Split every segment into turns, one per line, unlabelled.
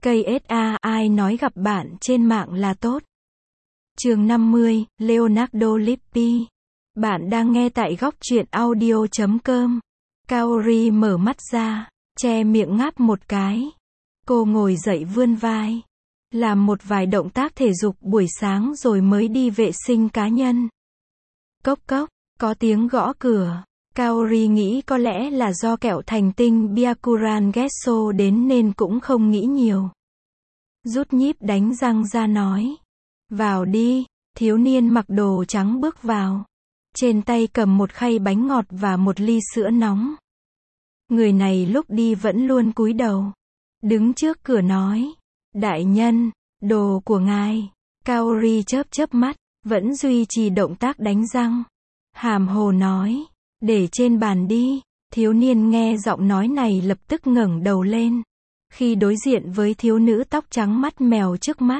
KSA, ai nói gặp bạn trên mạng là tốt. Chương 50, Leonardo Lippi. Bạn đang nghe tại góc truyện audio.com. Kaori mở mắt ra, che miệng ngáp một cái. Cô ngồi dậy vươn vai, làm một vài động tác thể dục buổi sáng rồi mới đi vệ sinh cá nhân. Cốc cốc, có tiếng gõ cửa. Kaori nghĩ có lẽ là do kẹo thành tinh Byakuran Gesso đến nên cũng không nghĩ nhiều. Rút nhíp đánh răng ra nói. Vào đi, thiếu niên mặc đồ trắng bước vào. Trên tay cầm một khay bánh ngọt và một ly sữa nóng. Người này lúc đi vẫn luôn cúi đầu. Đứng trước cửa nói. Đại nhân, đồ của ngài. Kaori chớp chớp mắt, vẫn duy trì động tác đánh răng. Hàm hồ nói. Để trên bàn đi. Thiếu niên nghe giọng nói này lập tức ngẩng đầu lên. Khi đối diện với thiếu nữ tóc trắng mắt mèo trước mắt.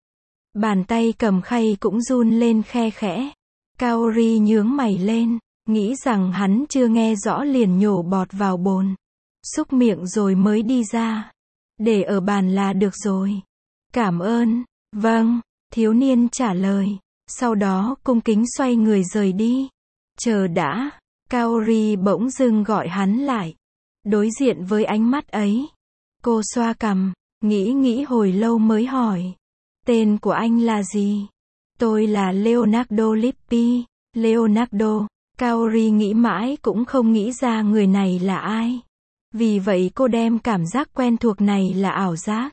Bàn tay cầm khay cũng run lên khe khẽ. Kaori nhướng mày lên, nghĩ rằng hắn chưa nghe rõ liền nhổ bọt vào bồn. Xúc miệng rồi mới đi ra. Để ở bàn là được rồi. Cảm ơn. Vâng, thiếu niên trả lời. Sau đó cung kính xoay người rời đi. Chờ đã. Kaori bỗng dưng gọi hắn lại. Đối diện với ánh mắt ấy, cô xoa cằm, nghĩ hồi lâu mới hỏi. Tên của anh là gì? Tôi là Leonardo Lippi. Leonardo. Kaori nghĩ mãi cũng không nghĩ ra người này là ai. Vì vậy cô đem cảm giác quen thuộc này là ảo giác.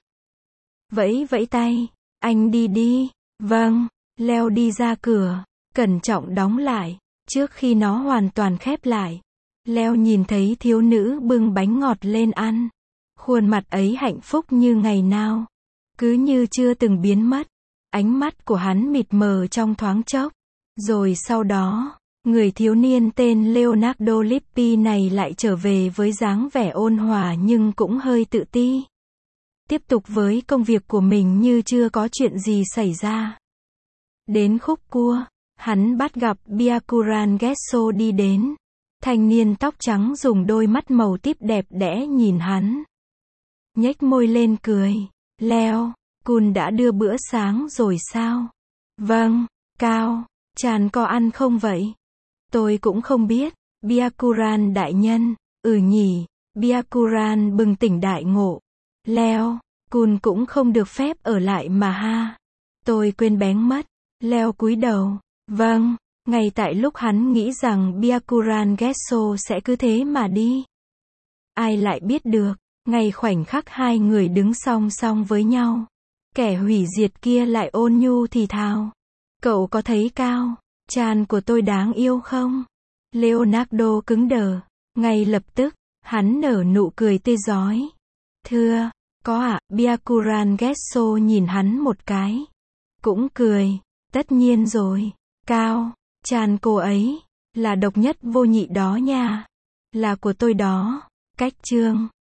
Vẫy vẫy tay. Anh đi đi. Vâng. Leo đi ra cửa. Cẩn trọng đóng lại. Trước khi nó hoàn toàn khép lại. Leo nhìn thấy thiếu nữ bưng bánh ngọt lên ăn. Khuôn mặt ấy hạnh phúc như ngày nào. Cứ như chưa từng biến mất. Ánh mắt của hắn mịt mờ trong thoáng chốc. Rồi sau đó, người thiếu niên tên Leonardo Lippi này lại trở về với dáng vẻ ôn hòa nhưng cũng hơi tự ti. Tiếp tục với công việc của mình như chưa có chuyện gì xảy ra. Đến khúc cua, hắn bắt gặp Byakuran Gesso đi đến. Thanh niên tóc trắng dùng đôi mắt màu típ đẹp đẽ nhìn hắn. Nhếch môi lên cười. Leo, Kun đã đưa bữa sáng rồi sao? Vâng, Cao, Chan có ăn không vậy? Tôi cũng không biết. Byakuran đại nhân, nhỉ. Byakuran bừng tỉnh đại ngộ. Leo, Kun cũng không được phép ở lại mà ha. Tôi quên bén mất. Leo cúi đầu. Vâng, ngay tại lúc hắn nghĩ rằng Byakuran Gesso sẽ cứ thế mà đi. Ai lại biết được, ngay khoảnh khắc hai người đứng song song với nhau. Kẻ hủy diệt kia lại ôn nhu thì thào. Cậu có thấy Cao, Chan của tôi đáng yêu không? Leonardo cứng đờ. Ngay lập tức, hắn nở nụ cười tươi rói. Thưa, có ạ. Byakuran Gesso nhìn hắn một cái. Cũng cười. Tất nhiên rồi. Cao, Chan cô ấy, là độc nhất vô nhị đó nha. Là của tôi đó. Cách chương